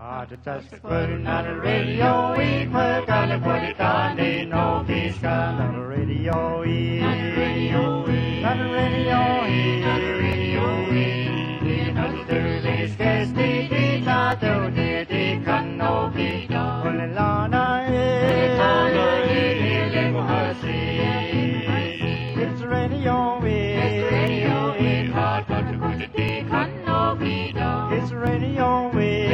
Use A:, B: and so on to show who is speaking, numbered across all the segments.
A: Just putting on the radio, we put on the body down, they know this guy. On the radio, on the radio, on the radio, on the radio, on the Thursday, scarce they did not do, they can know be done. On the Lana, it's radio, it's radio, hard but to put it, they can know be done. It's radio,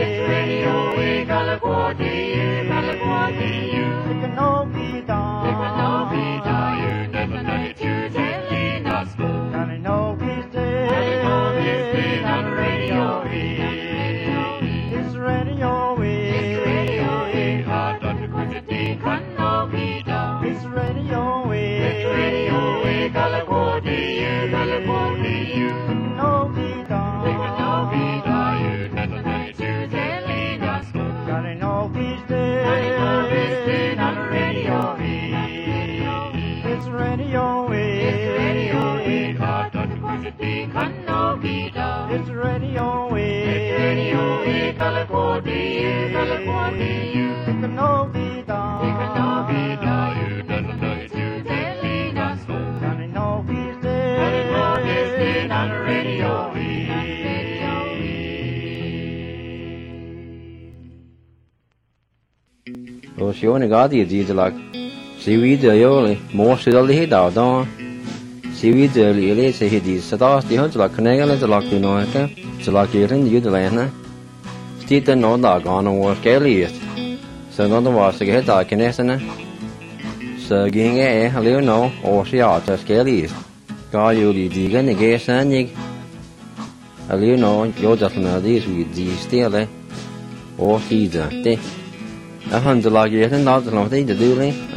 B: Siôn gà thì gì là sĩ vi giờ yêu mua sữa lấy đào đó sĩ vi giờ lấy sẽ hết đi sau đó thì họ là cái này cái là từ nó cái là cái này như thế này nè thì tên nó đã có nó cái gì sau đó nó vào sẽ cái đó cái này nè sau cái nghe liệu nó ở sẽ ở cái gì có yêu gì cái này cái sáng nhỉ liệu nó yêu chắc là gì still đấy ở thì giờ thế the log yet and not the thing to do,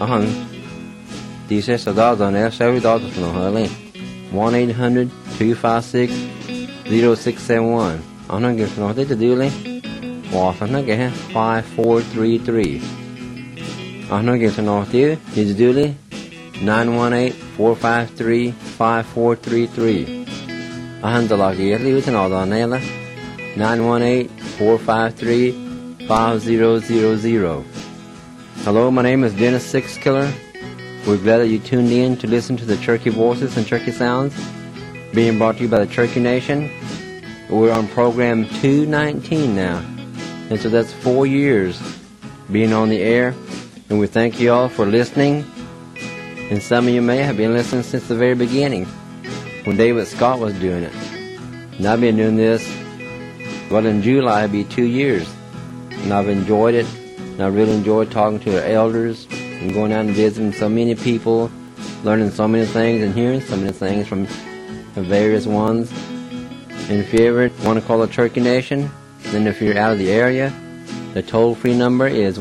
B: This is a dollar and $7 no hurling. 1-800-256-0671. I'm not getting nothing to do, Off and again 5433. I'm not getting nothing to do, 918-453-5433. I'm the log yet, leave it and all on 918-453-5000. Hello, my name is Dennis Sixkiller. We're glad that you tuned in to listen to the Cherokee Voices and Cherokee Sounds, being brought to you by the Cherokee Nation. We're on program 219 now, and so that's 4 years being on the air, and we thank you all for listening. And some of you may have been listening since the very beginning, when David Scott was doing it. And I've been doing this, well, in July it'll be 2 years. And I've enjoyed it, and I really enjoyed talking to the elders and going out and visiting so many people, learning so many things and hearing so many things from the various ones. And if you ever want to call the Cherokee Nation, then if you're out of the area, the toll-free number is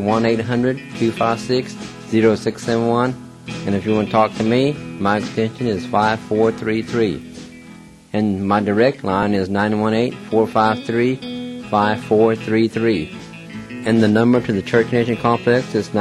B: 1-800-256-0671. And if you want to talk to me, my extension is 5433. And my direct line is 918-453-5433. And the number to the Cherokee Nation Complex is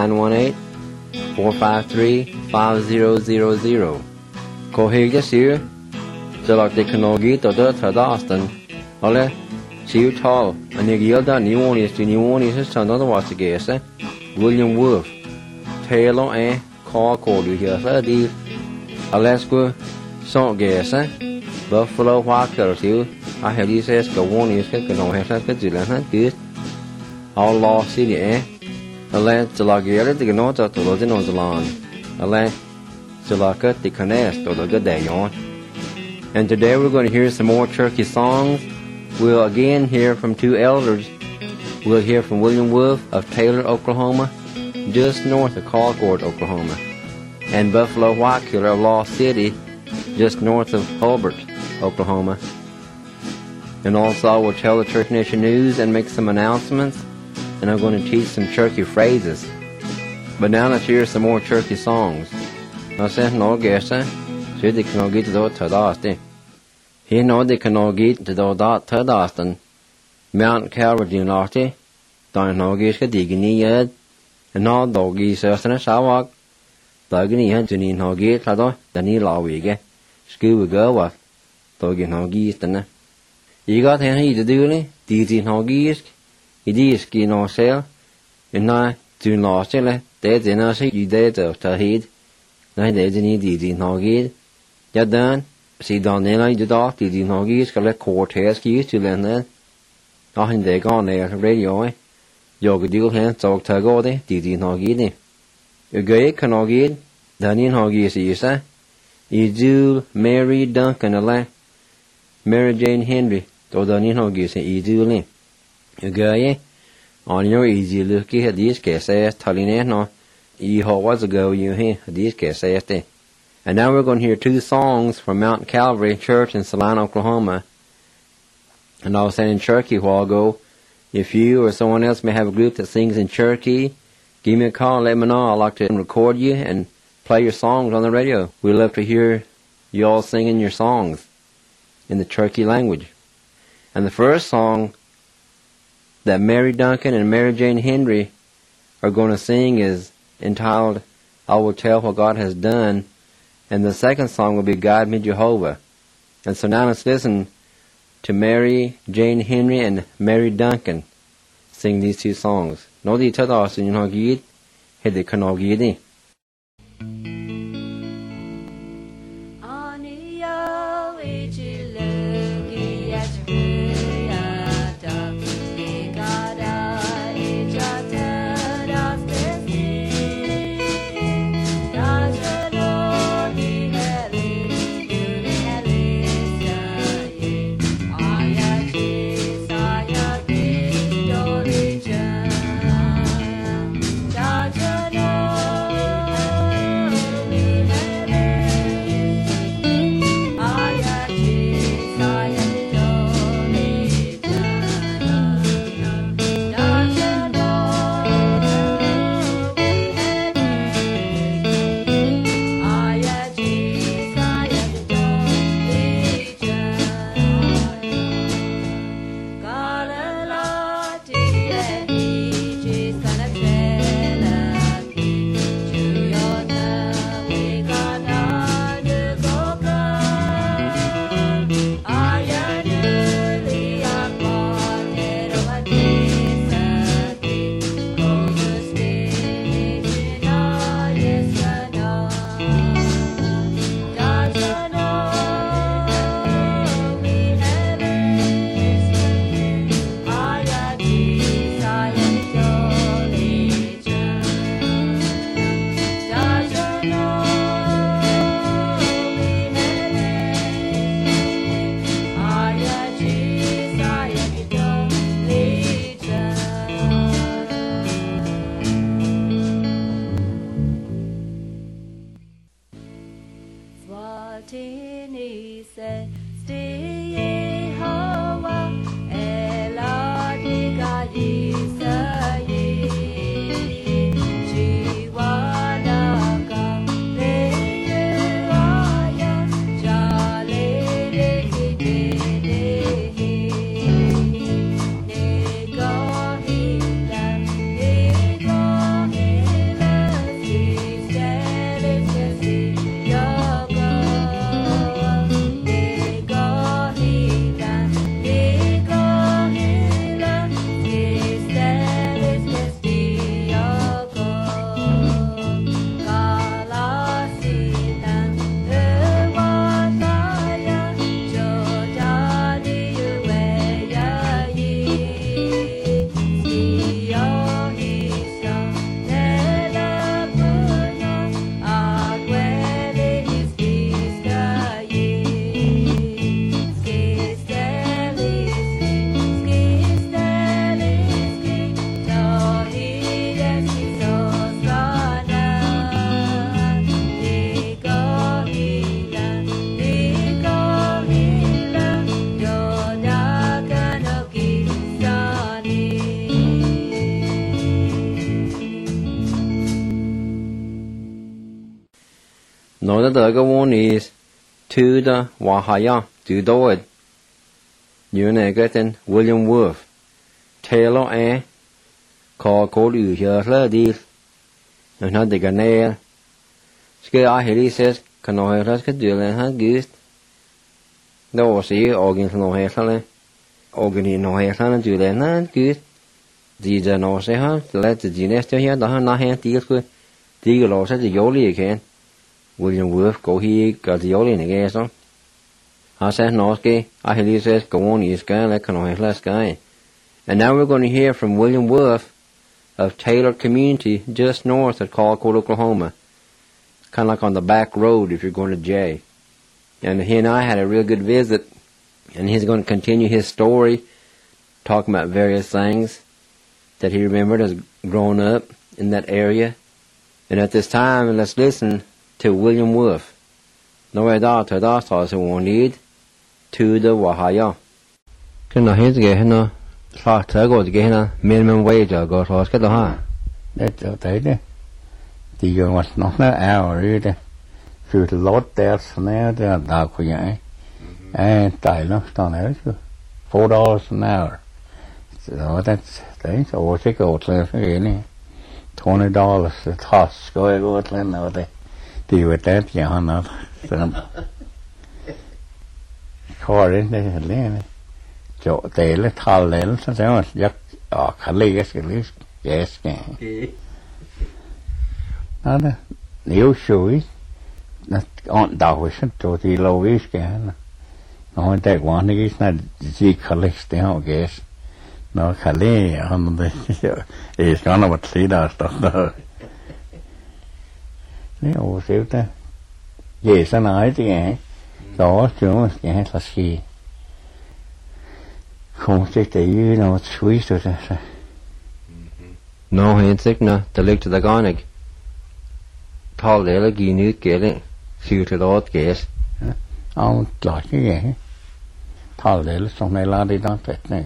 B: 918-453-5000. Cô hiểu chứ xíu, cho là technology tổ chức thời đó Austin, hoặc là xíu thọ, anh ấy ghiền đó New Orleans sẽ sản đó vào sự kiện sẽ William Wolf, Taylor call điều here sẽ đi Alaska, song ghé sẽ Buffalo Walker xíu, I have this as go one is cái nồi hay cái gì là hết cứ Outlaw City, Ala Jalagere, the Ganota to Lodino Zalan, Ala Jalaka, the Canest, or the good day on. And today we're going to hear some more Cherokee songs. We'll again hear from two elders. We'll hear from William Wolf of Taylor, Oklahoma, just north of Concord, Oklahoma, and Buffalo Whitekiller of Law City, just north of Hulbert, Oklahoma. And also we'll tell the Cherokee Nation news and make some announcements. And I'm going to teach some Cherokee phrases. But now let's hear some more Cherokee songs. Nó sẽ nói ghé sẽ thì nó ghi từ đó thở đó đi. He nói thì nó ghi từ đó thở đó tên Mount Calvary nó đi. Tại nó ghi cái gì cái này nó đồ ghi sơ nó sao vậy? Tại cái này hắn cho nên nó ghi là đó, tại này lão vị cái. Cứ gỡ vào. Tôi ghi nó ghi tên này. Ý có thể hay từ từ này, tí nó ghi dis gi no sel na tu no sel de zena se yu de ta hid na de ni di no gi ya dan si don ne na ju da di no gi ska le cortes gi tu len na na hin de ga ne radio yo gi du hen zo ta go de di no gi ni yu ge ka no gi da ni no gi si sa Idul Mary Duncan ala Mary Jane Henry to da ni no gi se idul ni yu ge on your easy look at these cases telling no was ago you hear these cases. And now we're going to hear 2 songs from Mount Calvary Church in Salina, Oklahoma. And I was saying in Cherokee a while ago, if you or someone else may have a group that sings in Cherokee, give me a call and let me know. I'd like to record you and play your songs on the radio. We'd love to hear you all singing your songs in the Cherokee language. And the first song that Mary Duncan and Mary Jane Henry are going to sing is entitled, I Will Tell What God Has Done. And the second song will be Guide Me Jehovah. And so now let's listen to Mary Jane Henry and Mary Duncan sing these 2 songs. No di tada sin no gid, hede kano gidi. No, the other one is to the Wahaya, to do it. You know, getting William Wolf, Taylor call you here, ladies. And not the Ganea. Scare I hear he says, can no hair could do and have goose. No, see, organs no hair, organ no hair, and do that, not goose. Di giờ nó sẽ ha, lại từ gì nè, cho hiện đó na hen tí cái lò sẽ thì yếu liền khen. William Worth có hi cả thì yếu liền này nghe sao? Họ sẽ nói cái, he says go on is guy like can I last guy. And now we're going to hear from William Worth of Taylor Community just north of Colquitt, Oklahoma. Kind of like on the back road if you're going to Jay. And he and I had a real good visit, and he's going to continue his story, talking about various things that he remembered as growing up in that area. And at this time, let's listen to William Worth. Nói đó, thời đó họ sẽ want need to the Wahaya. Cái nào hết cái nó, sao thế gọi cái nó minimum wage gọi sao cái đó ha?
C: Để cho thấy đấy, thì giờ mà nó ảo rồi đấy, từ lót test này để đào khuyên ấy, tại nó tao nói chứ, $4 an hour, so đấy, so cái cột lên cái này, $20 the toss, go lên nào đấy, thì vậy đấy thì họ nó, khó đến đây lên, chỗ tệ là thal lên, sao thế mà giấc khá lì cái list, yes cái. Đó đó, nếu suy, nó on đào hết rồi thì lâu ít cái nó tại quán này cái là gì khá lì thế họ cái nó khá lì hắn đấy, cái nó mất gì đó đó, nếu xíu ta, vậy sao nói thì cái đó chứ cái là gì, không thể thấy nó suy rồi sao,
B: nó hiện sức nè, từ lúc từ đó này. Thal để là ghi nhớ cái này, siêu từ đó cái.
C: Ông nói cái gì? Thal để là xong này là đi đó hết này.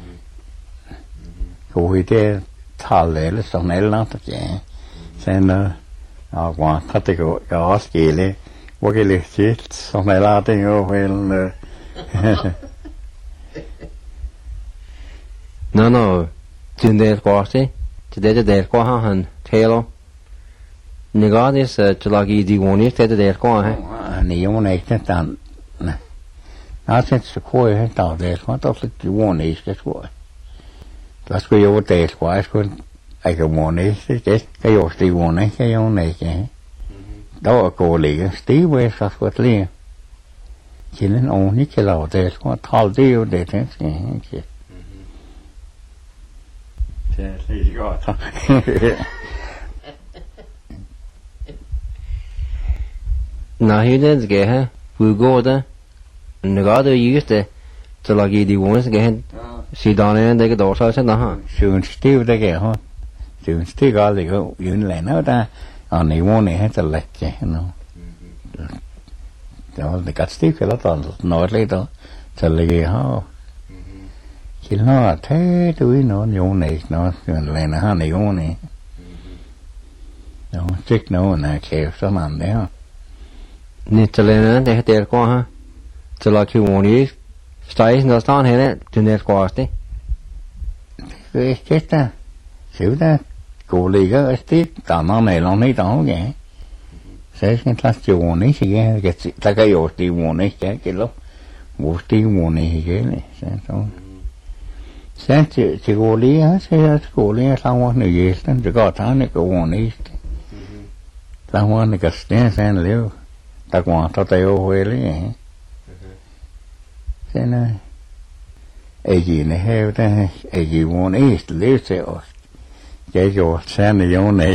C: Cô thế thal để là xong này là tất cả. Xem nó, quan thật thì có cái này, có cái lịch sử xong này là thì có phải là.
B: Nó, trên đây qua chứ, trên đây qua han Taylor. Negadis tulagi diwani tete der ko ha
C: ni yo ne tan na set se ko he ta der ko ta se diwani ke ko las ko yo te ko es ko ai ko moni se ke yo diwani ke yo ne ke đó ko li sti we sa ko li chỉ nên ông ní cái lò der ko thal dio de thế ke se go ta
B: na hides ge ha fu go da negado yiste tulagi diwani ge si dane de ke do sa se na ha
C: sườn still de ge ha sườn still ga le go yun le na ta on ni won ne ta le ke no đó de kat still ke la ta no le to ta le ge ha chỉ nó thế tôi nó nhung này nó le na ha ni won ne nó check nó na ke sa man de ha
B: Nitalena de der ko ha tulagi woni stais na stan hele tuner ko asti
C: cái ta xíu ta cụ lì cái tí tao nó này nó này tao vậy sẽ ta chịu này thì cái ta cái yếu thì này cái lúc một tí này cái này sẽ chỉ cụ lì á sẽ cụ lì sao mà này gì ta chỉ có thằng này cụ này sao mà này cái sẽ liệu ta quan tao tao huề đấy thế này ai gì này heo ta ai gì muốn ấy lấy sẽ cái chỗ xe này giống này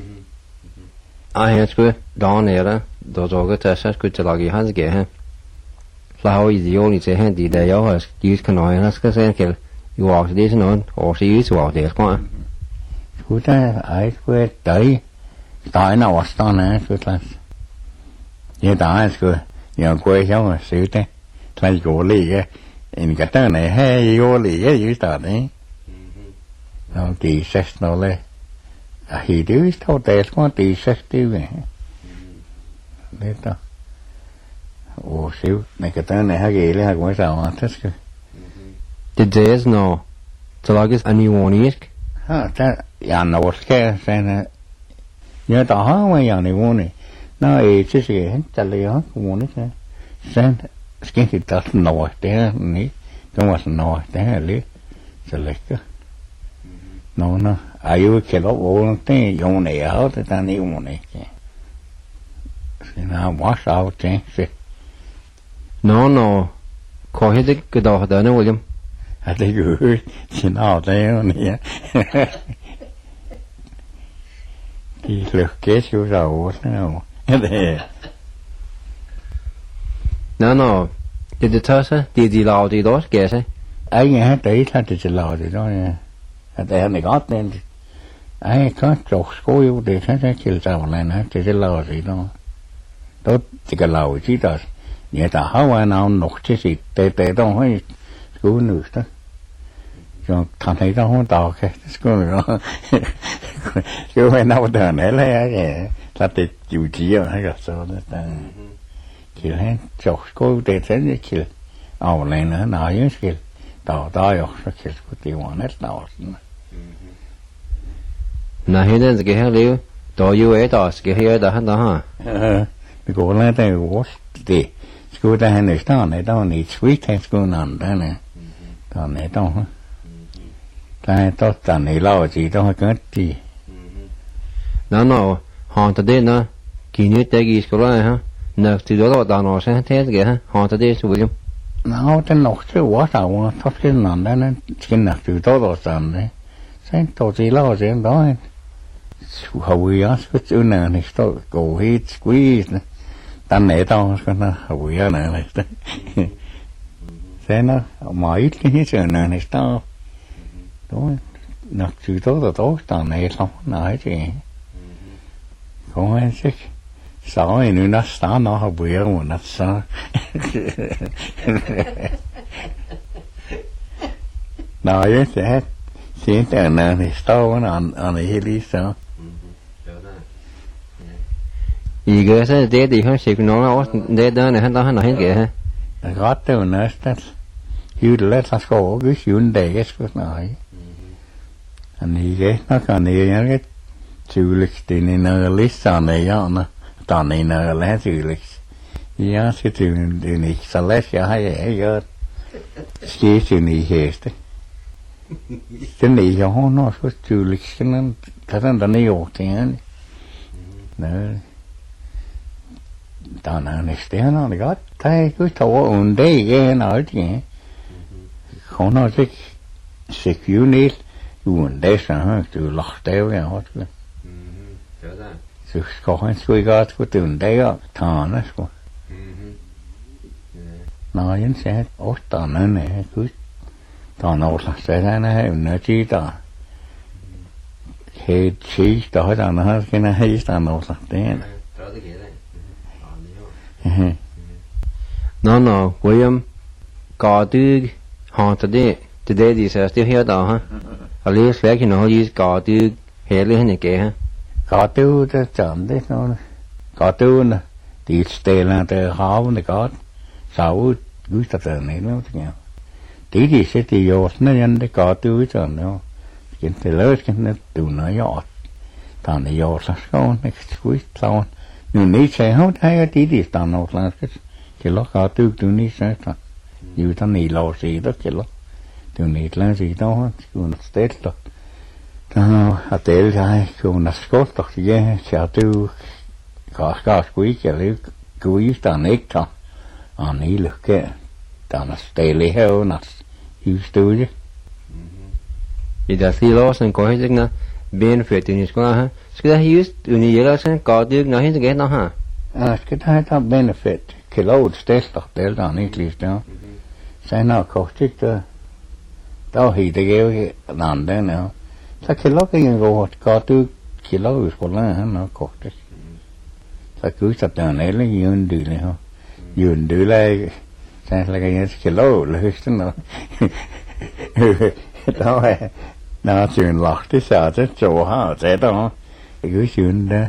B: ai hết cứ đó này đó đó cái ta sẽ cứ tulagi has ge ha lao gì yo ni se hen di da yo has use can nói has cái sen cái you walk this non or she use walk this qua
C: cứ ta ai cứ tới tại nào ở đó nè cứ ta như ta cứ nhờ quê cháu mà xíu thế thay cổ lì cái in cái tên này hay vô lì cái gì đó đấy nó tì xét nó lên thì đứa thâu tệ có tì xét tiêu vậy đấy đó ồ xíu này cái tên này hay gì đấy hay cũng sao mà thích cái
B: did they know tulagi aniwoni
C: ha ta ya nó cái sen nhớ tao mà ya này vô này nó ấy chứ gì hết chả lì hết cũng muốn đấy sen cái gì ta nói thế này cái mà nói thế là lý sẽ lấy cái nó ai cái đó vô thế dùng này áo thì ta đi dùng này nào quá sao chứ
B: nó có hết cái đó đó nữa William
C: à thế cứ xin nào thế này thì lược kế siêu giàu nào thế
B: nó thì thơ sao thì lao thì đó kìa sao
C: ấy nghe thấy ta thì lao thì đó nè tại này có tên ấy có chọc cố yêu để thấy chịu giàu này nè thì lao thì đó đó chỉ cái lao chỉ đó người ta hỏi nào nộp chứ gì tệ đó hay cứu nữ đó cho thằng thấy đó không tao cái cứu nữa cứu phải nào đời này lấy cái ta thì chịu chỉ ở hay là sao đó ta chỉ hết chọc cố để thấy như chịu này nữa nào như chịu tao rồi sao chịu có tiền mà nét nào
B: nãy hiện tại cái hàng liu tao yêu ấy tao cái hàng đó hắn đó ha
C: mình có lại đây what thì school ta hay này tao này sweet hay school nào đó nè tao này tao ha tao này lo gì tao cái gì
B: nó họ ta đến nó kỷ niệm tới cái school này ha nè từ đó tao nó sẽ thế cái ha họ ta đến William
C: nó tên nó chứ quá sao thoát cái nào đó nó cái nào từ đó làm đấy sai tao chỉ lo gì đó hầu gì á cái chữ này tao cố hết squeeze ta nể tao cái nó hầu gì này thế nó mọi cái chuyện này tao đó nạp chữ tốt tao này xong nói gì không ai chứ sao ấy nó sao nó hầu gì mà nó sao nói với sẽ xin tiền này thì tao nó anh ấy lý sao
B: ý cái sẽ để thì hơn xịt nó để đó này hắn đó hắn nói kìa ha
C: gót đâu nữa đó yêu là sao có cái chuyện để cái sự nói anh ấy cái nó còn này cái du lịch thì nó lịch sử này nó tao này nó là du lịch ya sẽ từ này sao lấy cái hay cái cái chuyện này hết cái này nó có du lịch nó thật ra nó nhiều tiền nữa tao này stéo nó gót thấy cứ thầu ổn đấy cái nói gì không nói chứ security ổn đấy sao từ lọt đeo cái hết rồi rồi có hai suy gót của từ đấy á thằng nó sao nói đến sẽ ốt tao nó này cứ tao nó là sẽ ra nó nó chỉ tao hết chỉ tao tao nó cái này hết tao nó là thế
B: nó William có từ họ tới đây thì sẽ tiếp theo đó ha ở đây sẽ khi nó đi có từ hệ lên này kìa ha
C: có từ cho chọn đấy nó có từ nè thì stay là từ họ này có sáu cứ từ này nó thế nào tí sẽ thì vô nó nhân để có từ chọn nó cái từ lớn cái nó từ nó nhỏ thằng này vô sao con này cuối sau nhưng nếu sẽ không thấy tí thì tao nó là cái lo có từ này sẽ thật như thằng này lo gì đó cái lo từ này là gì đó còn tết rồi à tết cái còn là scott rồi cái sẽ từ có quý cái lấy quý thằng này cho anh ấy được cái thằng nó tết lấy heo nó use từ chứ
B: thì đã thì lo sang có hết nữa benefit từ những ha cái use từ những cái sang có được nó hết cái nó ha
C: cái này là benefit cái lâu tết rồi tết là này thì đó sai nào có chứ tao hiểu cái làm đấy nữa sao cái lâu cái người có từ cái lâu rồi còn là nó có chứ sao cứ sắp tới này làยืน đi này không ยืน đi lại sai là cái lâu là hết nó đó nó chuyển lọt cái sợ chứ chỗ ha thế đó cứ chuyển đó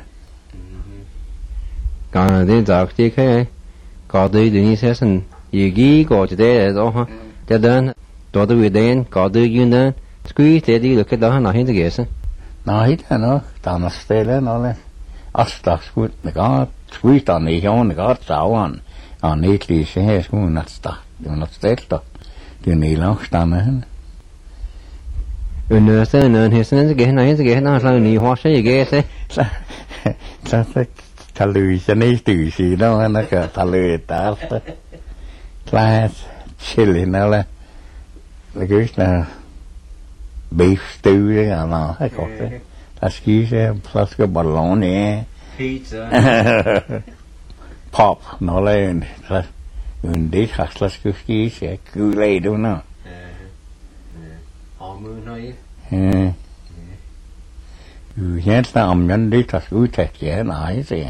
B: còn đến giờ thì cái có từ những cái session gì cái có chỉ để đó ha cho nên tôi từ đến có từ những đó cứ thế đi được cái đó nó hết cái gì
C: nó hết nó tao nó stay đó nó lên asta skut nó có skut tao này không nó có sáu anh này thì sẽ hết cũng nó stay đó thì này nó stay nữa
B: Nửa sơ nửa hết nên cái này cái nó là nỉ hoa sẽ cái thế
C: ta ta lười cho nên từ gì đó nó cả ta lười ta là chili nó là cái là beef stew đấy à nó hay có cái ta ski sẽ plus cái ballon nè
B: pizza
C: pop nó lên là mình đi khác là cái ski sẽ cứ lấy đúng không
B: họ mưa nói
C: hiện tại ông nhân đi thật ưu thật dễ nói gì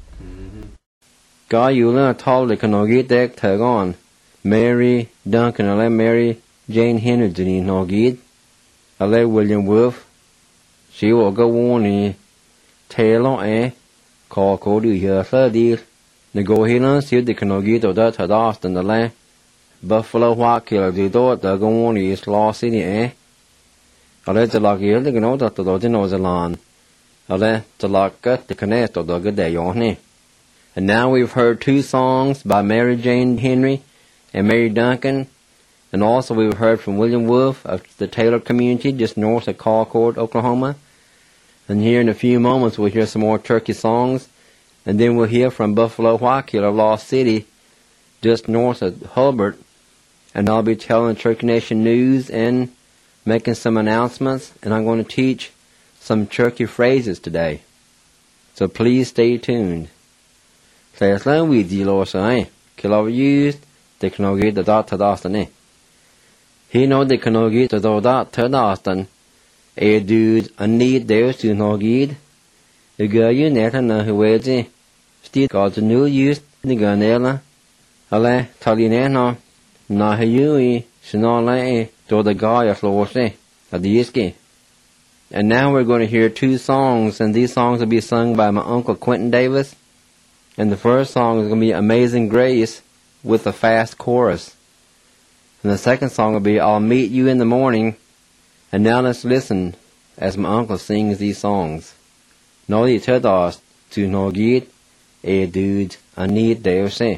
B: có yêu là thâu để nó ghi đẹp thở con Mary Duncan là Mary Jane Henry đi nó ghi là William Wolf chỉ có cái vốn này Taylor có cô đi here sơ đi để go here xíu để nó ghi tổ đó thở đó tận là Buffalo Hoa kia là gì đó để cái vốn này Law City ale te lag yel de no dat do de no zealand ale te lag the connect do good day on. And now we've heard two songs by Mary Jane Henry and Mary Duncan, and also we've heard from William Wolf of the Taylor community just north of Concord, Oklahoma. And here in a few moments we'll hear some more turkey songs, and then we'll hear from Buffalo Whitekiller, Lost City, just north of Hulbert, and I'll be telling Turkey Nation news and making some announcements, and I'm going to teach some Turkey phrases today. So please stay tuned. There's no with you, Lord, say, kill over used, they can get the dot to Dostan. He know they can get the dot to Dostan. A dude, a need there to no get. The girl you net and who wears it. Still got the new use, the gunella. Ale, Talinano, na Hayui, Sinole. To the guy of Lorse, of the Yiski. And now we're going to hear two songs, and these songs will be sung by my Uncle Quentin Davis. And the first song is going to be Amazing Grace with a fast chorus. And the second song will be I'll Meet You in the Morning. And now let's listen as my uncle sings these songs. Nå de tødast to no git a dude I need there say.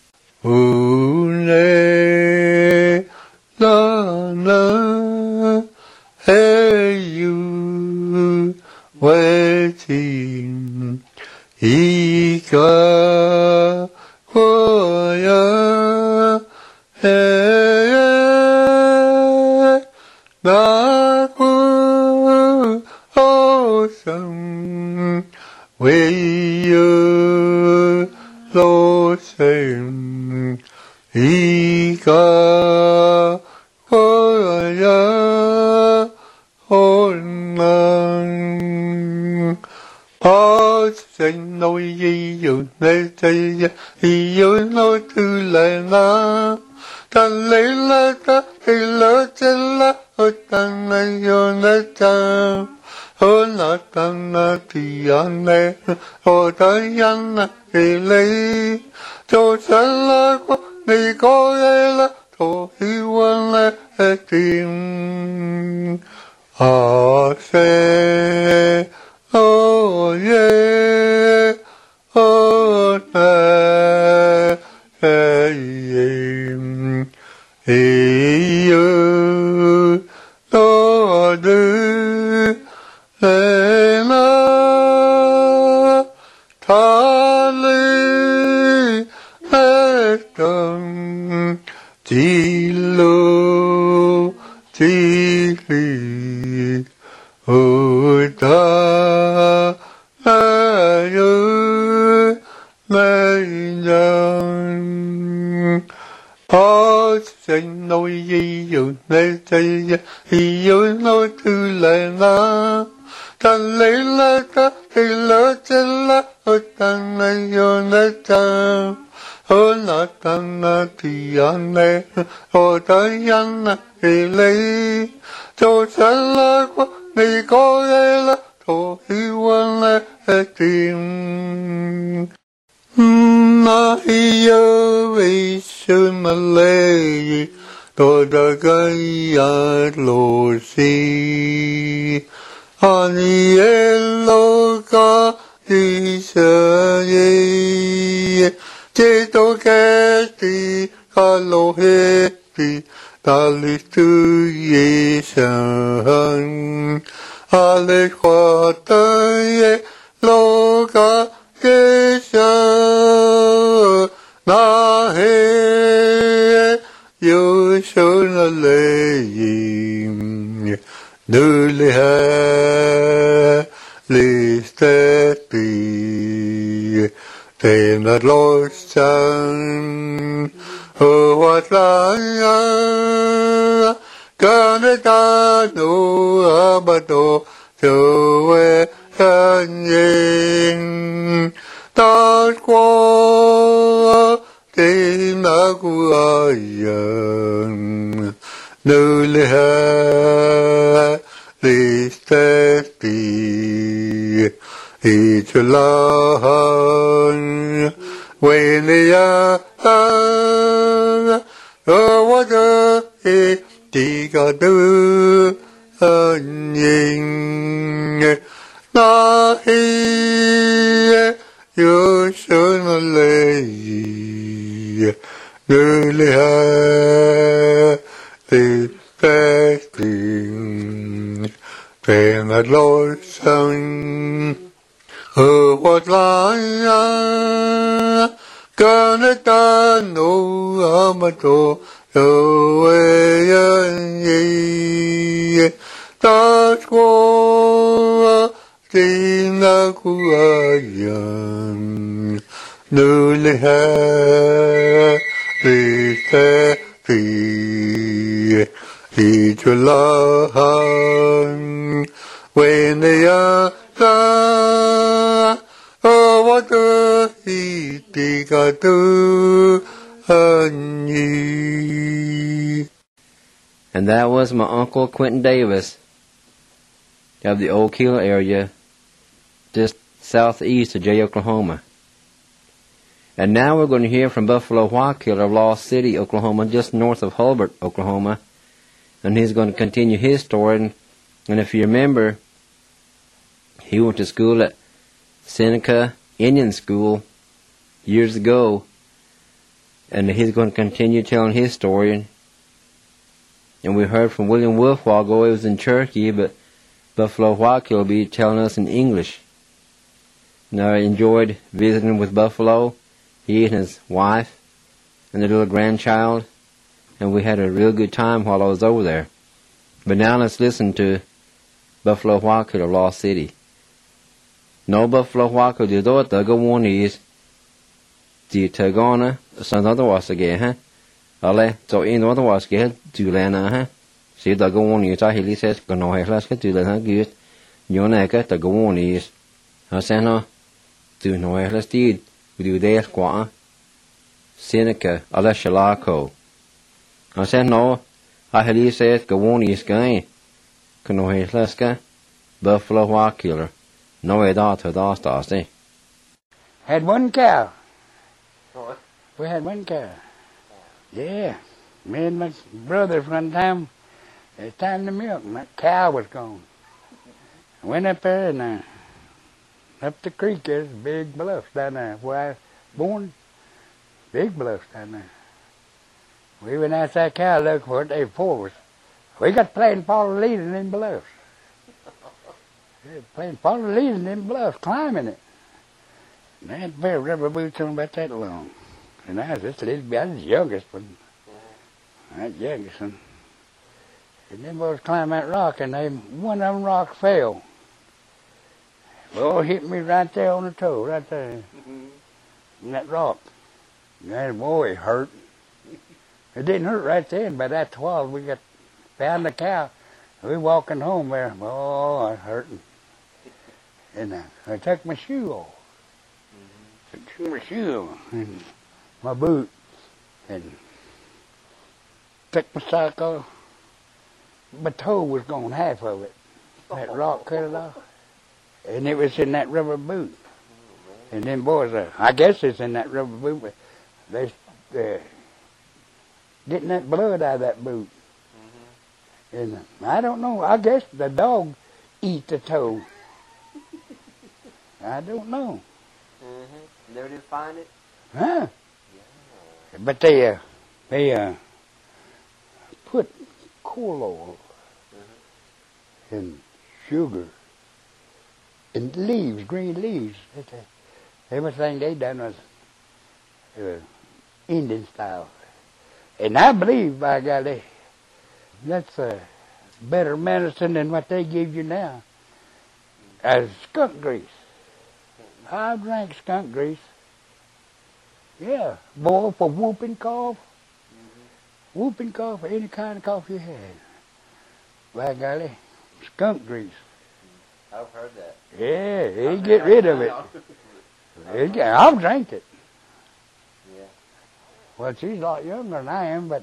A: La la, hey you waiting, Ika hoya, hey, na awesome, we you lo same, Ika. Sinh nôi gì dù nơi xây thì yêu nôi thư lại na tan lấy la ta thì lỡ chân la ở tan này yêu nơi ta ở na tan na thì anh này ở tới anh na thì lấy cho chân la có này có ai la thôi quan la tìm sẽ oh yeah, oh hey, hey, you, oh do, na, tali, etam, tilo, tili, oh da. Sinh nôi gì dù nơi xây thì yêu nôi thư lại na tan lấy la ta thì lỡ chân la ở tan này yêu nơi ta ở na tan na thì anh này ở tới anh na thì lấy cho chân la có này có ai la thôi quan la tìm na yêu vì sự mà lệ tôi đã gây ra lô si anh yên lô ca đi sợ gì chế tôi kê thì ca lô hết thì
D: 달리 예상 알레 화타에 로가 계셔 나해 요션알레임 늘리하 리스테피 테나 로산 호와라야 가네다노 아바도 저웨 한행 달과 대나구아양 늘레하 리스테피 이출라한 웨네야 어와저 이디가드 한행 나히에 요션알레이 늘레하 리스펙팅 페나로상 어와라야 가네다노 아마도 여웨야예 다스고 디나구아양 늘레하 리스테피 이출라한 웨네야사 어와드 이디가드 한이.
B: And that was my Uncle Quentin Davis of the Old Keel area, just southeast of Jay, Oklahoma. And now we're going to hear from Buffalo Whykiller of Lost City, Oklahoma, just north of Hulbert, Oklahoma. And he's going to continue his story. And if you remember, he went to school at Seneca Indian School years ago. And he's going to continue telling his story. And we heard from William Wolf while ago. He was in Cherokee, but Buffalo Whykiller will be telling us in English. Now, I enjoyed visiting with Buffalo, he and his wife, and their little grandchild, and we had a real good time while I was over there. But now let's listen to Buffalo Whykiller of Lost City. No Buffalo Whykiller did not go one is the Tagana, some other was again, huh? Ale, so in other was get to Lana, huh? See the go on is I he says, go no, let's get to the huh, good. Your neck at the go on is. I said, no, do no, let's did. We do there, qua Seneca, Ale Shalako. I said, no, I he said, go on is going. Can no, let's go. Buffalo Whykiller. No, I thought to the
E: Had one cow. We had one cow. Yeah. Me and my brothers one time, it's time to milk, and that cow was gone. I went up there and up the creek, there's big bluffs down there where I was born. Big bluffs down there. We went out that cow looking for it day before. We got playing follow lead in them bluffs. Playing follow lead in them bluffs, climbing it. And I had a pair of rubber boots on about that long. And I was just a little bit, I was the youngest one. I was the youngest one. And them boys climbed that rock, and one of them rocks fell. Well, hit me right there on the toe, right there. In that rock. And that boy hurt. It didn't hurt right then, but after a while we found the cow. We walking home there. Oh, I was hurting. And I took my shoe off. I took my shoe off. And my boot. And took my sock off. My toe was gone, half of it. That rock cut it off. And it was in that rubber boot. And them boys, I guess it's in that rubber boot, but they getting that blood out of that boot. And I don't know, I guess the dog eat the toe. I don't know.
B: Never did find it?
E: Huh? Yeah. But they put coal oil and sugar and leaves, green leaves. Everything they done was Indian style. And I believe, by golly, that's better medicine than what they give you now. As skunk grease. I drank skunk grease. Yeah, boil for whooping cough. Whooping cough, or any kind of cough you had. By golly, skunk grease.
B: I've heard that.
E: Yeah, they get rid of it. I'll drink it.
B: Yeah.
E: Well, she's a lot younger than I am, but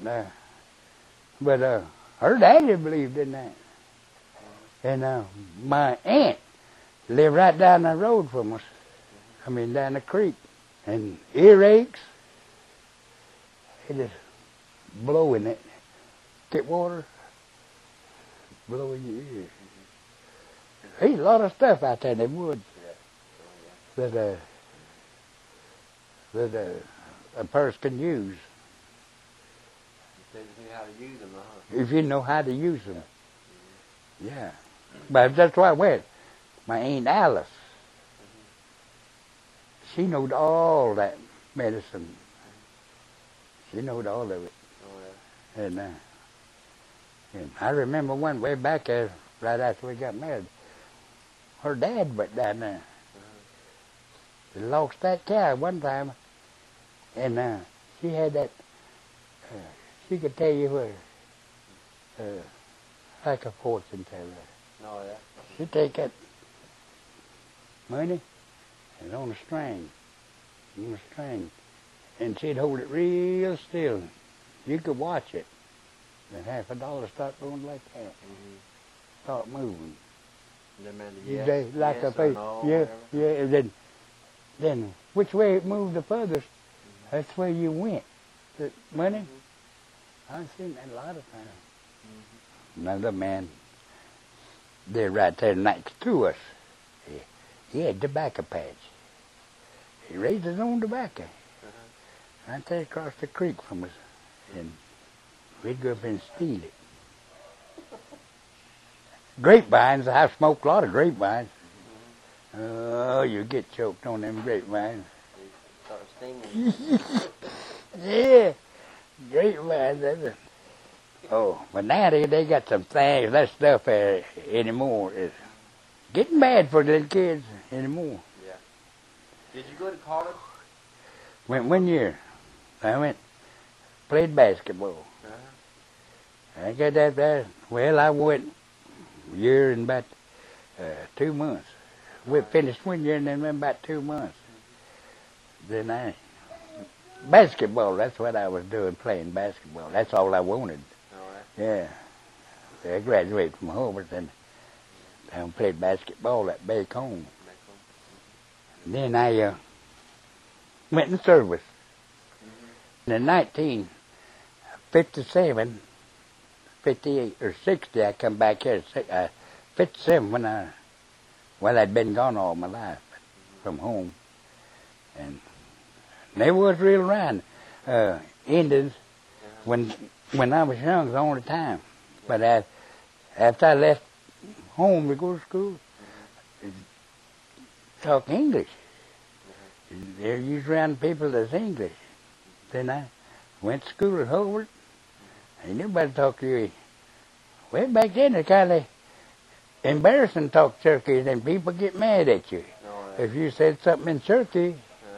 E: her daddy believed in that. And my aunt lived right down the road from us. I mean, down the creek. And earaches, they just blow in it. Get water, blow in your ears. There's a lot of stuff out there in the woods that a person can use.
B: If you know how to use them,
E: If you know how to use them. Yeah. But that's why I went. My Aunt Alice, she knowed all that medicine. She knowed all of it. And I remember one way back there, right after we got married, her dad went down there. He lost that cow one time, and she had that, she could tell you where, like a fortune teller.
B: Oh, yeah.
E: She'd take that money and on a string, and she'd hold it real still. You could watch it. Then $50 start going like that. Start moving. Like a face. Yeah. And then which way it moved the furthest, that's where you went. The money. I've seen that a lot of times. Another man, they're right there next to us. He had tobacco patch. He raised his own tobacco. Right there across the creek from us. And we'd go up and steal it. Grapevines, I've smoked a lot of grapevines. Oh, you get choked on them grapevines.
B: Start steaming.
E: Yeah, grapevines. Oh, but now they got some things, that stuff anymore is getting bad for the kids anymore.
B: Yeah. Did you go to college?
E: Went 1 year. I went, played basketball. I got that there. Well, I went a year and about 2 months. We finished 1 year and then went about 2 months. Then basketball, that's what I was doing, playing basketball. That's all I wanted. Yeah. I graduated from Hobart and I played basketball at Bacon. Then I went in service. In 1957, 58 or 60, I come back here. 57 when I'd been gone all my life from home. And they was real around. Indians, when I was young, the only time. But after I left home to go to school, talk English. They're used around people that's English. Then I went to school at Hobart. Ain't nobody talk to you. Well, back then it's kind of embarrassing to talk Cherokee, then people get mad at you. If you said something in Cherokee,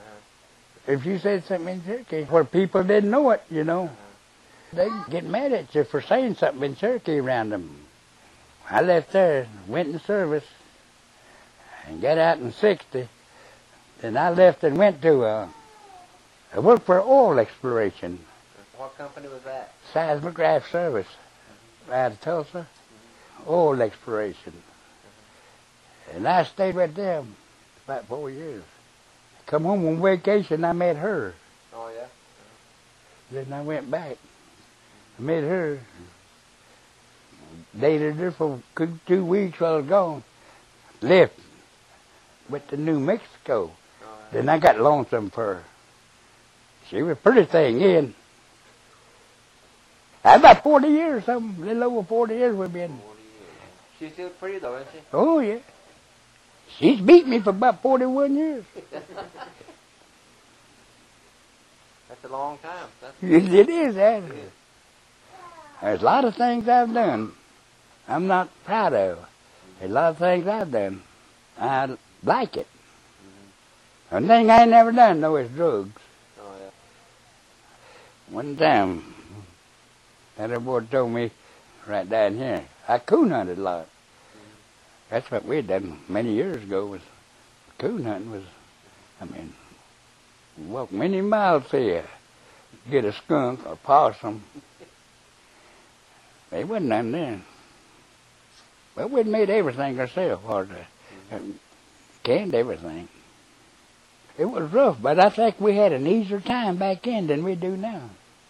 E: where people didn't know it, you know, they get mad at you for saying something in Cherokee around them. I left there, went in service, and got out in 60. Then I left and went to I worked for oil exploration.
B: What company was that?
E: Seismograph Service, out of Tulsa. Oil exploration. And I stayed with them about 4 years. Come home on vacation, I met her.
B: Oh, yeah?
E: Then I went back. I met her. Dated her for 2 weeks while I was gone. Left. Went to New Mexico. Then I got lonesome for her. She was a pretty thing in. About 40 years, something, a little over 40 years we've been.
B: 40 years. She's still pretty though, isn't she?
E: Oh, yeah. She's beat me for about 41 years.
B: That's a long time. That's
E: It is, that. There's a lot of things I've done I'm not proud of. There's a lot of things I've done. I like it. One thing I ain't never done, though, is drugs.
B: Oh, yeah.
E: One time, that other boy told me, right down here, I coon hunted a lot. That's what we had done many years ago, was coon hunting was, walk many miles here, get a skunk or possum. They wasn't none then. But we'd made everything ourselves, canned everything. It was rough, but I think we had an easier time back then than we do now.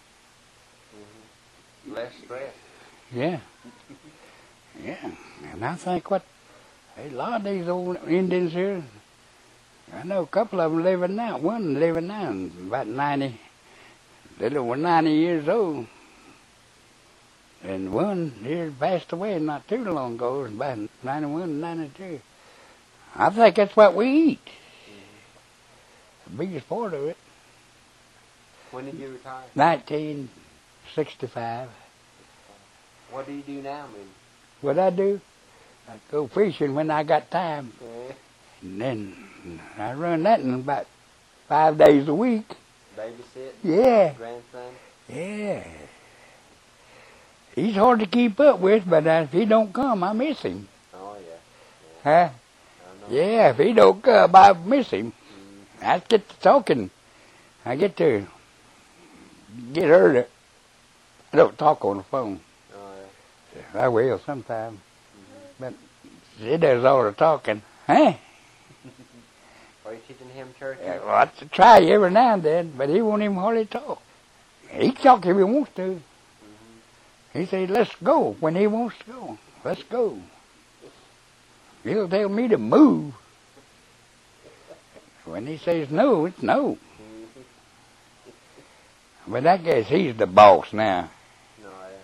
B: Mm-hmm. Less stress.
E: Yeah. Yeah. And I think a lot of these old Indians here, I know a couple of them living now. One living now, about 90, little over 90 years old. And one here passed away not too long ago, it was about 91, 92. I think that's what we eat. The biggest part of it.
B: When did you retire?
E: 1965.
B: What do you do now, man?
E: What I do? I go fishing when I got time.
B: Yeah.
E: And then I run that in about 5 days a week.
B: Babysit?
E: Yeah.
B: Grandson?
E: Yeah. He's hard to keep up with, but if he don't come, I miss him.
B: Oh, yeah.
E: Huh?
B: I know.
E: Yeah, if he don't come, I miss him. I get to talking. I get to get her to, I don't talk on the phone.
B: Oh, yeah.
E: I will sometime. But she does all the talking. Huh?
B: Are you teaching him church?
E: Yeah, well, I try every now and then, but he won't even hardly talk. He can talk if he wants to. He says, let's go when he wants to go. Let's go. He'll tell me to move. When he says no, it's no. But I guess he's the boss now.
B: No, yeah.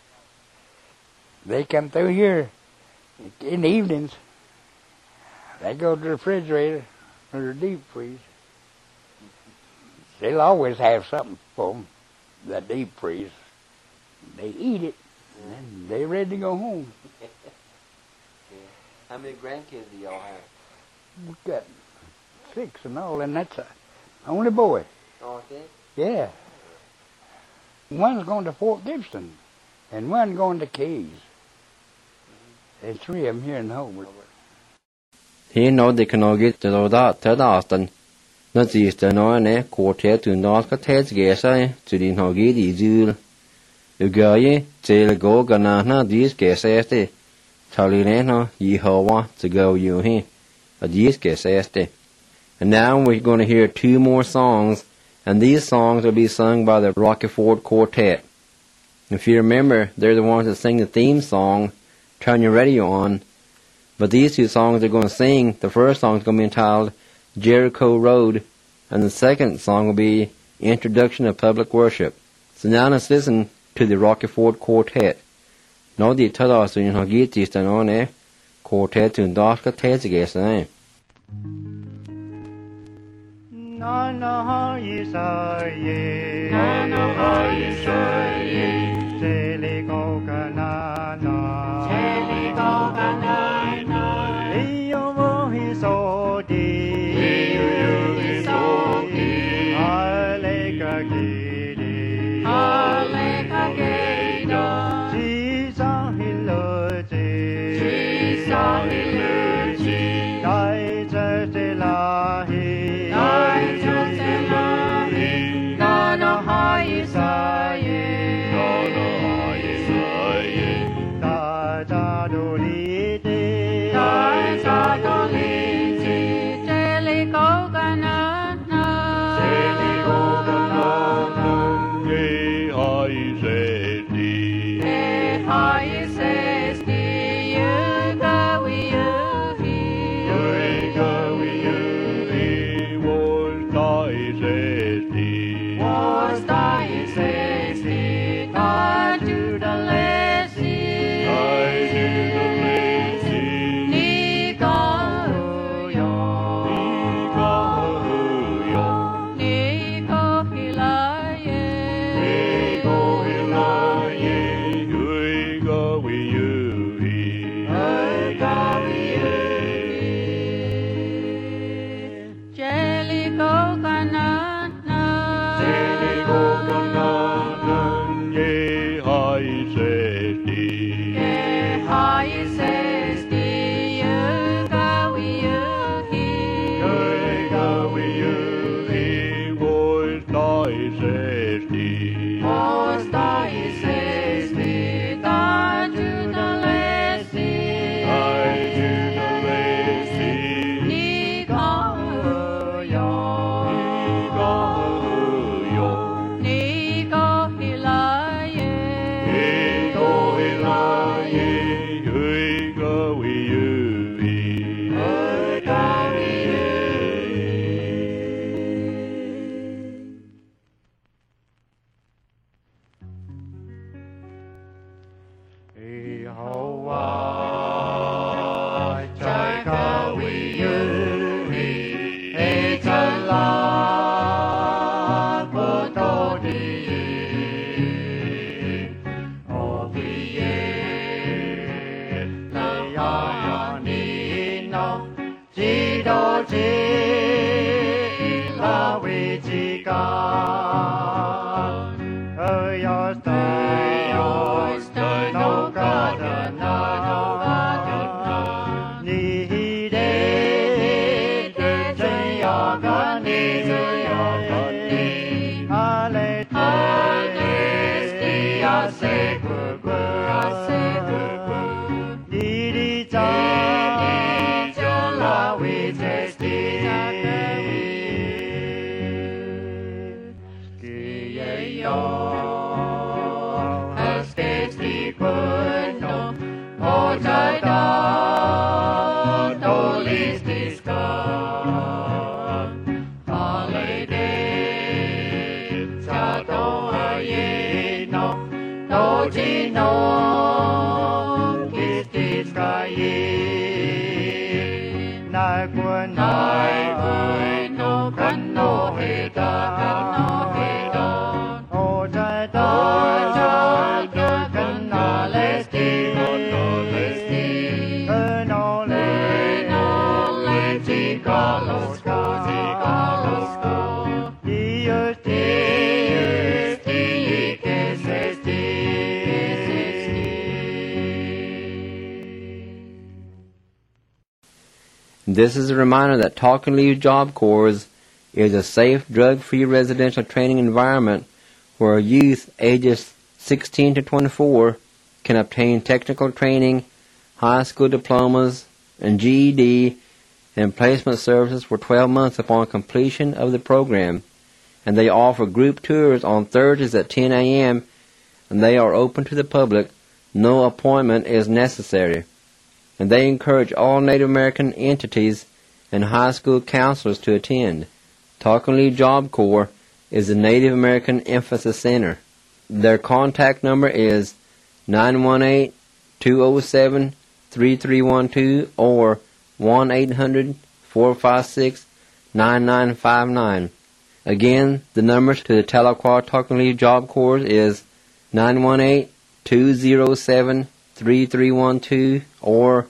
E: They come through here in the evenings. They go to the refrigerator or the deep freeze. They'll always have something for them, the deep freeze. They eat it, and then they're ready to go home.
B: Yeah. How many grandkids do y'all have?
E: We've got 6 and all, and that's the only boy.
B: Oh, okay.
E: Yeah. One's going to Fort Gibson, and one going to Keys. There's 3 of them here in Hobart.
B: He know the Canogit to Austin. Not the no quartet to North Cottage Gessa to the Nogi Zul. The guy, Tail go Ganana, these Gessaste. Talileno, Yehovah, to go you he. A these Gessaste. And now we're going to hear 2 more songs, and these songs will be sung by the Rocky Ford Quartet. If you remember, they're the ones that sing the theme song, Turn Your Radio On. But these 2 songs they're going to sing, the first song is going to be entitled Jericho Road, and the second song will be Introduction of Public Worship. So now let's listen to the Rocky Ford Quartet. Nå de tar da så har gitt just den åne, quartet til darska tedsegesen.
A: Nana Yisaye, Nana Yisaye, Seligo Kanana, Seligo Kanana, Iyo Hisodi, Iyo Hisodi, Aleka Gidi, Aleka Gidi, Jisa Hiloji, Jisa Hiloji, Daija Delahi. Nana Yisaye,
B: This is a reminder that Talking Leaves Job Corps is a safe, drug-free residential training environment where youth ages 16 to 24 can obtain technical training, high school diplomas, and GED, and placement services for 12 months upon completion of the program. And they offer group tours on Thursdays at 10 a.m., and they are open to the public. No appointment is necessary. And they encourage all Native American entities and high school counselors to attend. Talking Leaves Job Corps is a Native American Emphasis Center. Their contact number is 918-207-3312 or 1-800-456-9959. Again, the numbers to the Tahlequah Talking Leaves Job Corps is 918-207-3312 or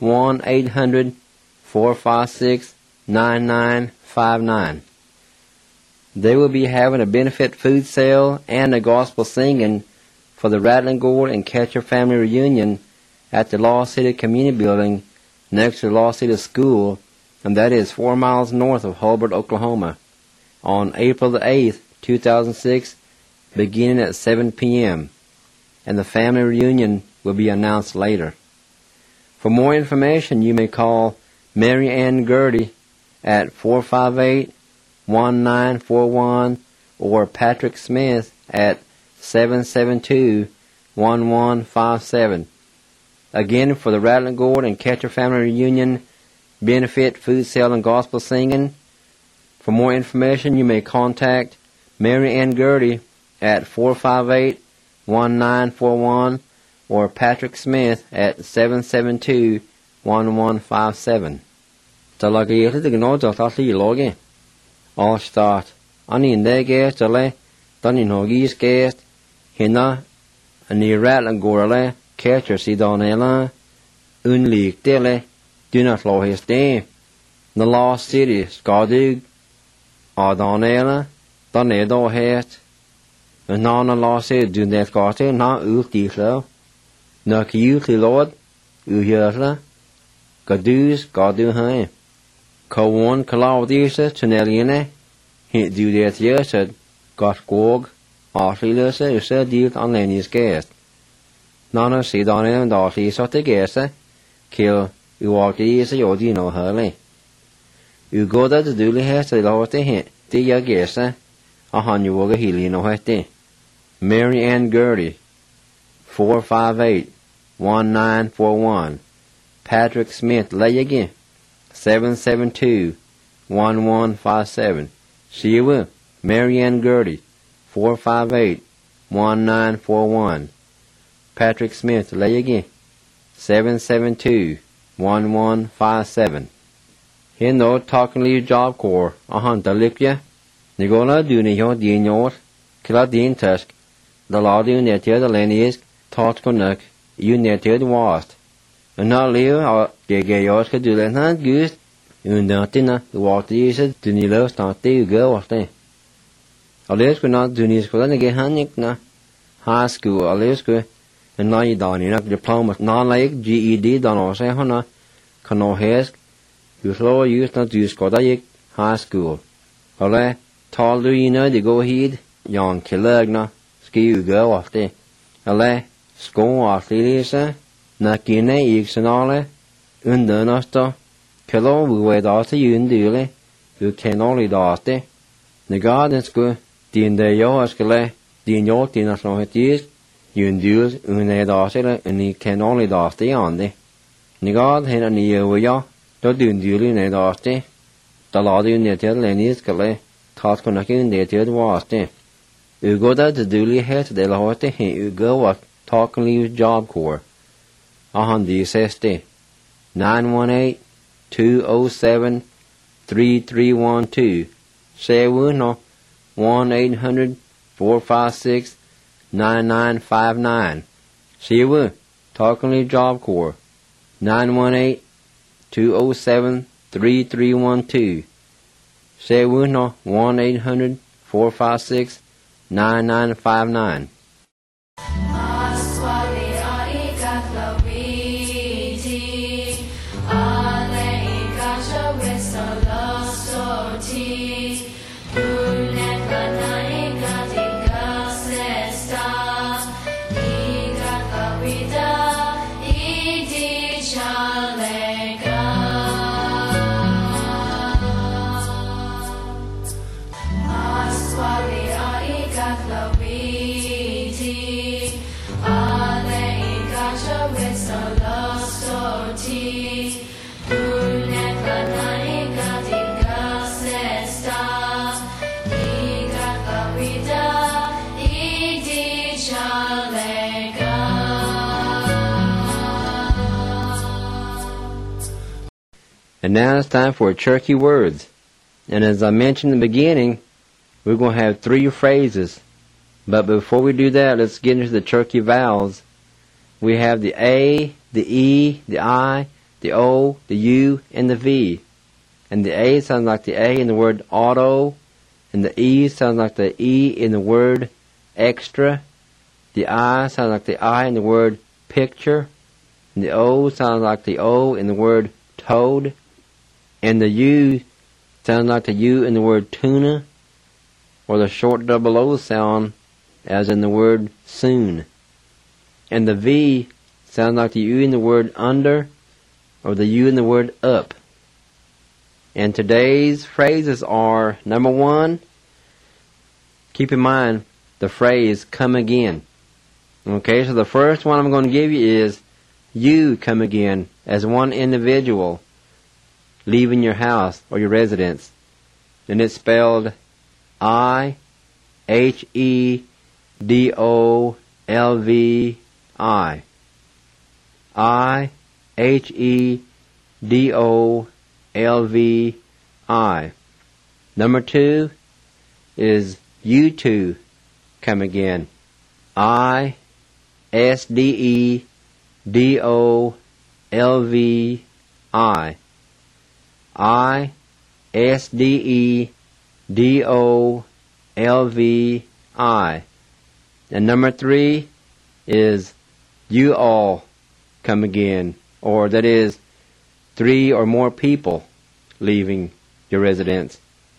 B: 1-800-456-9959. They will be having a benefit food sale and a gospel singing for the Rattling Gourd and Ketcher family reunion at the Lost City Community Building next to the Lost City School, and that is 4 miles north of Hulbert, Oklahoma, on April the 8th, 2006, beginning at 7 p.m., and the family reunion will be announced later. For more information, you may call Mary Ann Gertie at 458-1941 or Patrick Smith at 772-1157. Again, for the Rattling Gourd and Ketcher family reunion, benefit, food sale, and gospel singing. For more information, you may contact Mary Ann Gertie at 458-1941 or Patrick Smith at 772-1157. Talagi the Gnoja Tati Logi. All start. Ani in their guest, Dani Nogis guest, Hina, and the Rattling Gourd, catcher si donela, unlik dele, do not law his day. The lost city, Skadug, donela, donedo het. And non law said, do that gate, not ultislo. No ki lord, uhyerla, gadus, gadu hai. Kawan Kalawdisa, Tuneliane, hit do that yes, said, got gog, Arthilus, you said, deal on Lenny's guest. Nana see Donel and Arthly sort the guest, kill, you walk easy, Odino Hurley. You go that the duly has the lower the hint, the ya guest, a honey wog a hilly no hete. Mary Ann Gertie, 458-1941. Patrick Smith, lay again. 772-1157. See you will. Mary Ann Gertie, 458-1941. Patrick Smith, lay again. 772-1157. Here no talking leave job corps. The lipya. Nigola do ni yo din yor. Killa din tusk. The law do netia the lenies. Taught konuk. You netia the wast. And not leave or gay yours could do that not goose. You nothing walk the use do ni love not the go off there. A lives could not do ni school and get handik na high school a lives good and now you done enough diploma non like GED done or say hona cano hask you slow use not do school that high school. Ole tall do you know they go heed young killergna ski you go off there. Ole school off the lisa na kine iksenale under nosto Kello we wait after you in dule you can only daste. The garden school din de yo askele din yo din as no hetis you in dule une daste and you can only daste on the. The god hen an you yo do din dule ne daste. The law in the tel lenis kele task on in the tel waste. You go that the dule het de la hote you go what talking leave job corps. The SSD 918-207-3312. Say we no 1-800-456-9959. See we talking leave job corps 918-207-3312. Say we no 1-800-456-9959. And now it's time for Cherokee words. And as I mentioned in the beginning, we're going to have 3 phrases. But before we do that, let's get into the Cherokee vowels. We have the A, the E, the I, the O, the U, and the V. And the A sounds like the A in the word auto, and the E sounds like the E in the word extra. The I sounds like the I in the word picture, and the O sounds like the O in the word toad. And the U sounds like the U in the word tuna, or the short double O sound as in the word soon. And the V sounds like the U in the word under, or the U in the word up. And today's phrases are, number 1, keep in mind the phrase come again. Okay, so the first one I'm going to give you is you come again as one individual leaving your house or your residence. And it's spelled I-H-E-D-O-L-V-I. I-H-E-D-O-L-V-I. Number 2 is you two come again. I-S-D-E I-S-D-E-D-O-L-V-I. I-S-D-E-D-O-L-V-I. And number 3 is you all come again, or that is 3 or more people leaving your residence.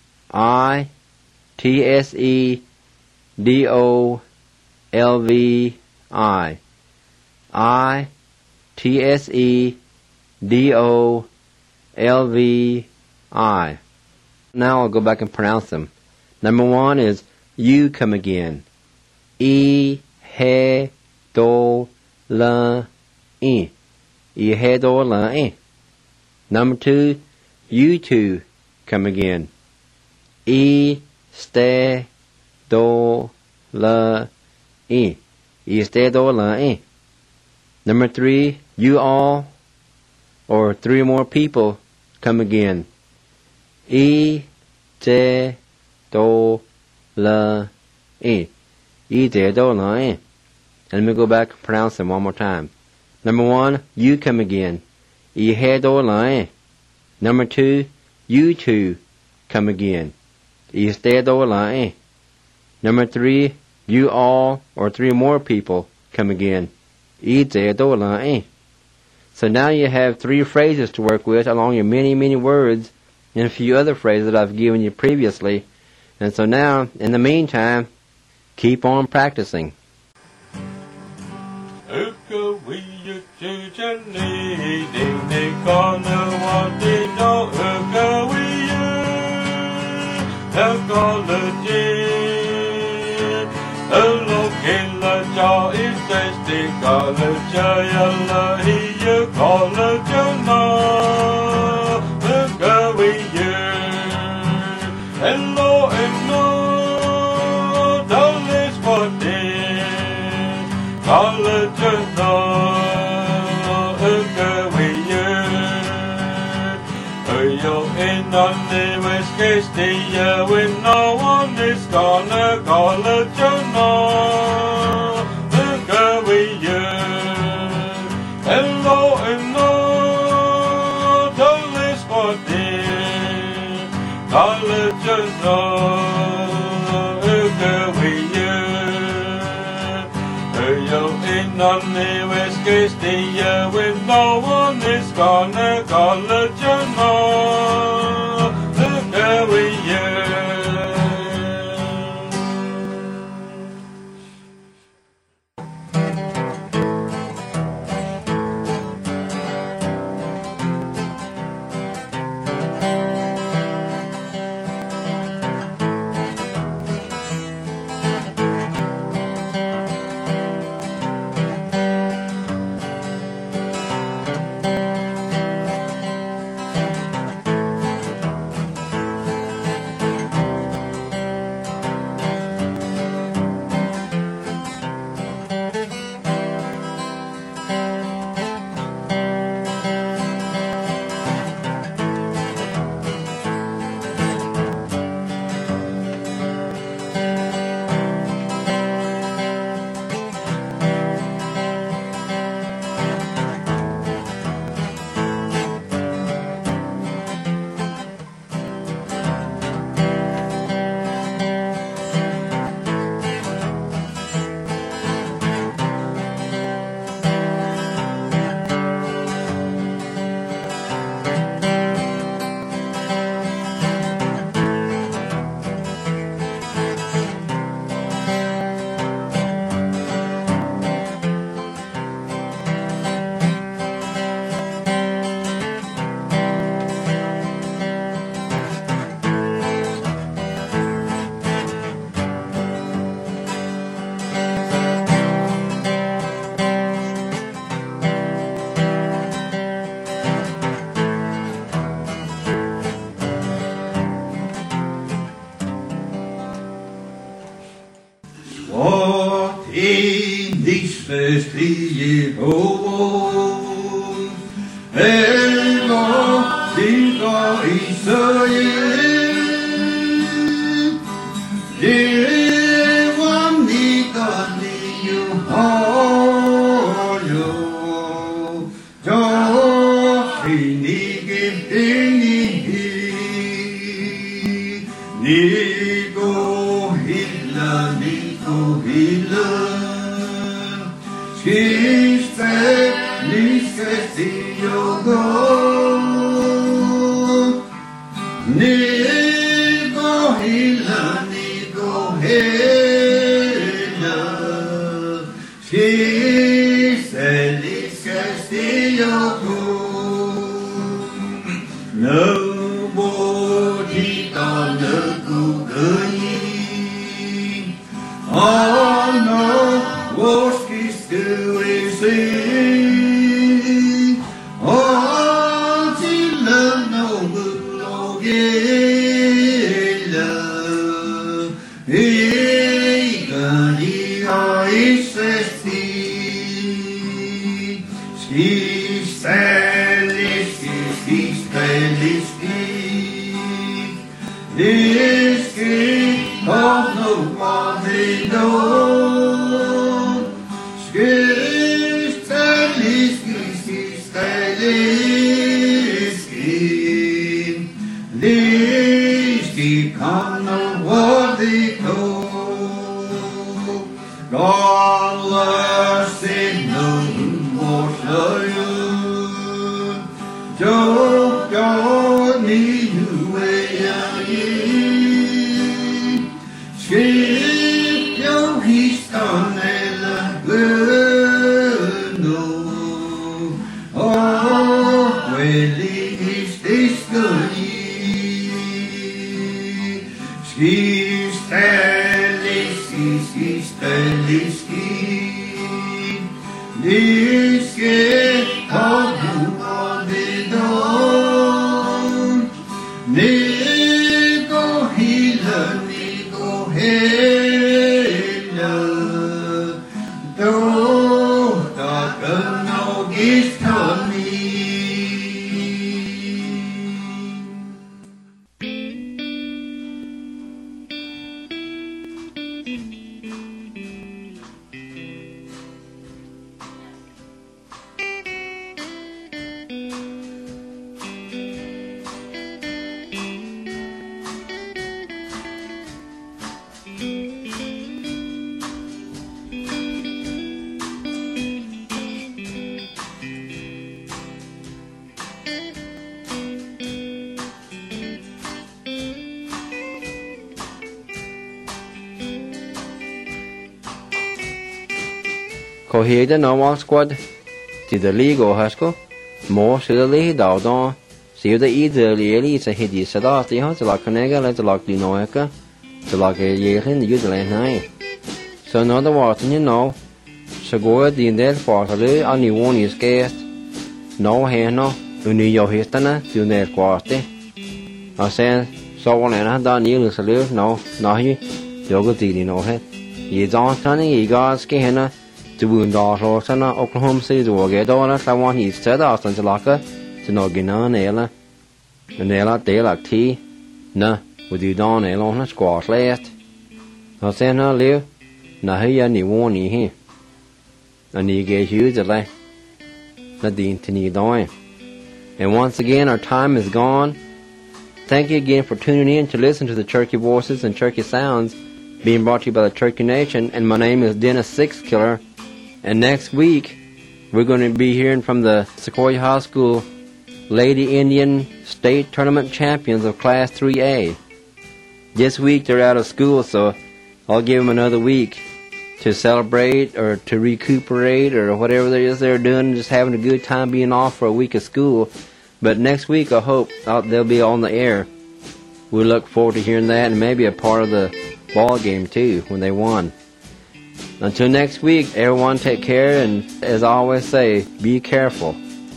B: I-T-S-E-D-O-L-V-I. I-T-S-E-D-O-L-V-I. Now I'll go back and pronounce them. Number 1 is you come again. I-he-do-la-in. I-he-do-la-in. Number 2, you two come again. I-ste-do-la-in. I-ste-do-la-in. Number 3, you all or 3 more people come again. I-te-do-la-in. I-te-do-la-in. And let me go back and pronounce them one more time. Number 1, you come again. I-he-do-la-in. Number 2, you two come again. I-ste-do-la-in. Number 3, you all or 3 more people come again. I-te-do-la-in. So now you have 3 phrases to work with along your many, many words and a few other phrases that I've given you previously. And so now, in the meantime, keep on practicing.
A: When no one is gonna call a journal, look away you. Hello and no, don't list for dear. Call a journal, look away you. Yo in on the West Coast, when no one is gonna call a journal, look away you.
B: Ko he the normal squad to the league or hasko more to the league down see the either really it's a hiddy set off the house like Canega let the lock the noeka to like a year in the usual night. So another what you know so go at the end for the only one is guest no hand no uni yo histana to their quarter. I said so one and I done you salute no you go to no head. You don't turn you got skin to wound or sana Oklahoma City to get all someone he said out on the locker to no gina naila and naila day like tea na with you down a long squash last. I said no live na here any one here and you get huge at like not the intinny doing. And once again our time is gone. Thank you again for tuning in to listen to the Turkey Voices and Turkey Sounds being brought to you by the Turkey Nation, and my name is Dennis Six Killer. And next week, we're going to be hearing from the Sequoia High School Lady Indian State Tournament Champions of Class 3A. This week they're out of school, so I'll give them another week to celebrate or to recuperate or whatever it is they're doing, just having a good time being off for a week of school. But next week, I hope they'll be on the air. We look forward to hearing that and maybe a part of the ball game too when they won. Until next week, everyone take care, and as I always say, be careful.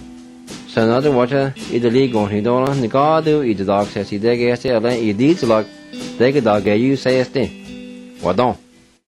B: Så another water, either league on hidola, the god do, either dog says he deg, I dit like, they could dog, you say, what don't.